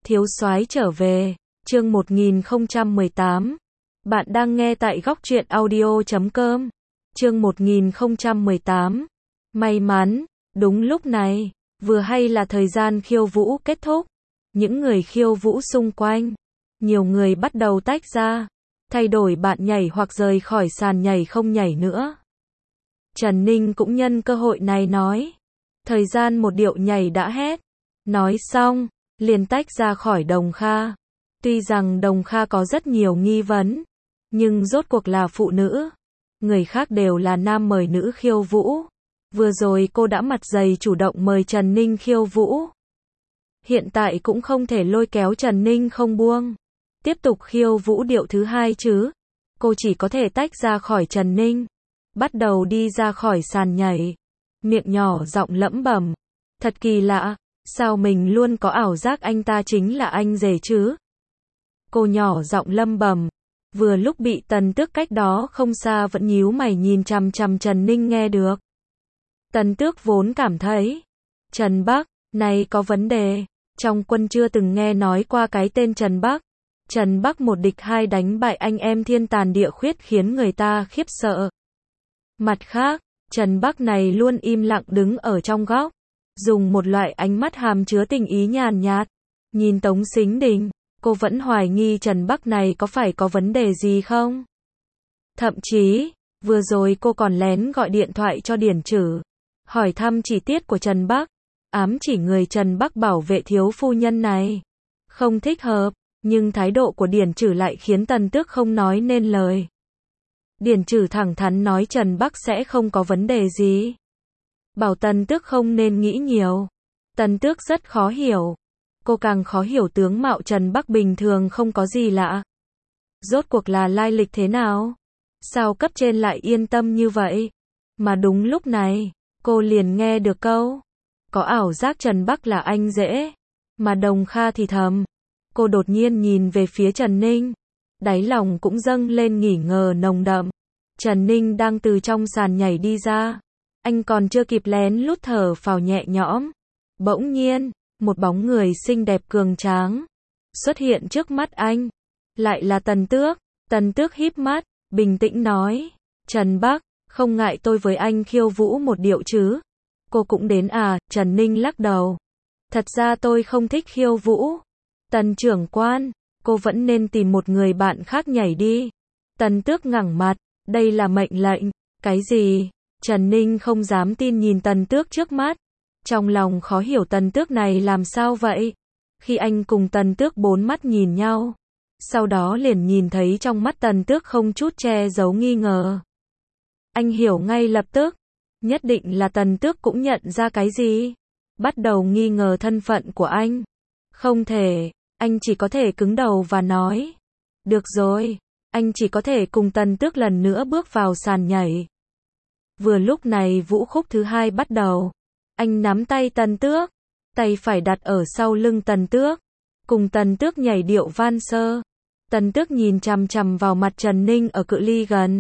Thiếu soái trở về, chương 1018. Bạn đang nghe tại góc truyện audio.com. Chương 1018. May mắn, đúng lúc này, vừa hay là thời gian khiêu vũ kết thúc. Những người khiêu vũ xung quanh, nhiều người bắt đầu tách ra, thay đổi bạn nhảy hoặc rời khỏi sàn nhảy không nhảy nữa. Trần Ninh cũng nhân cơ hội này nói, thời gian một điệu nhảy đã hết. Nói xong, liền tách ra khỏi Đồng Kha. Tuy rằng Đồng Kha có rất nhiều nghi vấn, nhưng rốt cuộc là phụ nữ. Người khác đều là nam mời nữ khiêu vũ. Vừa rồi cô đã mặt dày chủ động mời Trần Ninh khiêu vũ. Hiện tại cũng không thể lôi kéo Trần Ninh không buông. Tiếp tục khiêu vũ điệu thứ hai chứ. Cô chỉ có thể tách ra khỏi Trần Ninh. Bắt đầu đi ra khỏi sàn nhảy. Miệng nhỏ giọng lẩm bẩm. Thật kỳ lạ. Sao mình luôn có ảo giác anh ta chính là anh rể chứ? Cô nhỏ giọng lẩm bẩm. Vừa lúc bị Tần Tước cách đó không xa vẫn nhíu mày nhìn chằm chằm Trần Ninh nghe được. Tần Tước vốn cảm thấy Trần Bắc này có vấn đề. Trong quân chưa từng nghe nói qua cái tên Trần Bắc. Trần Bắc một địch hai đánh bại anh em thiên tàn địa khuyết khiến người ta khiếp sợ. Mặt khác, Trần Bắc này luôn im lặng đứng ở trong góc. Dùng một loại ánh mắt hàm chứa tình ý nhàn nhạt. Nhìn Tống Sính Đình, cô vẫn hoài nghi Trần Bắc này có phải có vấn đề gì không? Thậm chí, vừa rồi cô còn lén gọi điện thoại cho Điển Trử. Hỏi thăm chi tiết của Trần Bắc. Ám chỉ người Trần Bắc bảo vệ thiếu phu nhân này. Không thích hợp, nhưng thái độ của Điển Trử lại khiến Tần Tước không nói nên lời. Điển Trử thẳng thắn nói Trần Bắc sẽ không có vấn đề gì. Bảo Tần Tước không nên nghĩ nhiều. Tần Tước rất khó hiểu. Cô càng khó hiểu tướng mạo Trần Bắc bình thường không có gì lạ. Rốt cuộc là lai lịch thế nào? Sao cấp trên lại yên tâm như vậy? Mà đúng lúc này, cô liền nghe được câu. Có ảo giác Trần Bắc là anh rể. Mà Đồng Kha thì thầm. Cô đột nhiên nhìn về phía Trần Ninh. Đáy lòng cũng dâng lên nghi ngờ nồng đậm. Trần Ninh đang từ trong sàn nhảy đi ra. Anh còn chưa kịp lén lút thở phào nhẹ nhõm. Bỗng nhiên, một bóng người xinh đẹp cường tráng xuất hiện trước mắt anh. Lại là Tần Tước. Tần Tước híp mắt, bình tĩnh nói. Trần Bắc, không ngại tôi với anh khiêu vũ một điệu chứ? Cô cũng đến à? Trần Ninh lắc đầu. Thật ra tôi không thích khiêu vũ. Tần trưởng quan, cô vẫn nên tìm một người bạn khác nhảy đi. Tần Tước ngẩng mặt, đây là mệnh lệnh. Cái gì? Trần Ninh không dám tin nhìn Tần Tước trước mắt. Trong lòng khó hiểu Tần Tước này làm sao vậy? Khi anh cùng Tần Tước bốn mắt nhìn nhau, sau đó liền nhìn thấy trong mắt Tần Tước không chút che giấu nghi ngờ. Anh hiểu ngay lập tức, nhất định là Tần Tước cũng nhận ra cái gì, bắt đầu nghi ngờ thân phận của anh. Không thể, anh chỉ có thể cứng đầu và nói. Được rồi, anh chỉ có thể cùng Tần Tước lần nữa bước vào sàn nhảy. Vừa lúc này vũ khúc thứ hai bắt đầu. Anh nắm tay Tần Tước, tay phải đặt ở sau lưng Tần Tước, cùng Tần Tước nhảy điệu van sơ. Tần Tước nhìn chằm chằm vào mặt Trần Ninh ở cự ly gần.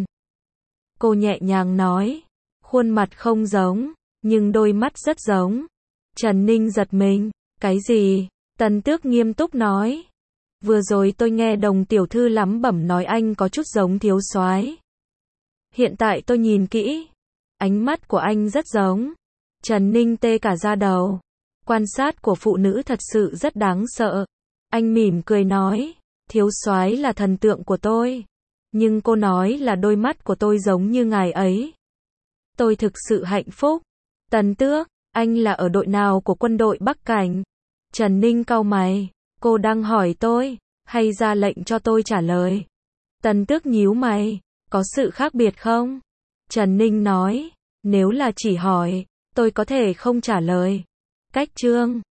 Cô nhẹ nhàng nói, khuôn mặt không giống, nhưng đôi mắt rất giống. Trần Ninh giật mình, cái gì? Tần Tước nghiêm túc nói, vừa rồi tôi nghe Đồng tiểu thư lắm bẩm nói anh có chút giống thiếu soái. Hiện tại tôi nhìn kỹ, ánh mắt của anh rất giống. Trần Ninh tê cả da đầu. Quan sát của phụ nữ thật sự rất đáng sợ. Anh mỉm cười nói, thiếu soái là thần tượng của tôi. Nhưng cô nói là đôi mắt của tôi giống như ngài ấy. Tôi thực sự hạnh phúc. Tần Tước, anh là ở đội nào của quân đội Bắc Cảnh? Trần Ninh cau mày, cô đang hỏi tôi, hay ra lệnh cho tôi trả lời? Tần Tước nhíu mày, có sự khác biệt không? Trần Ninh nói, nếu là chỉ hỏi, tôi có thể không trả lời. Cách chương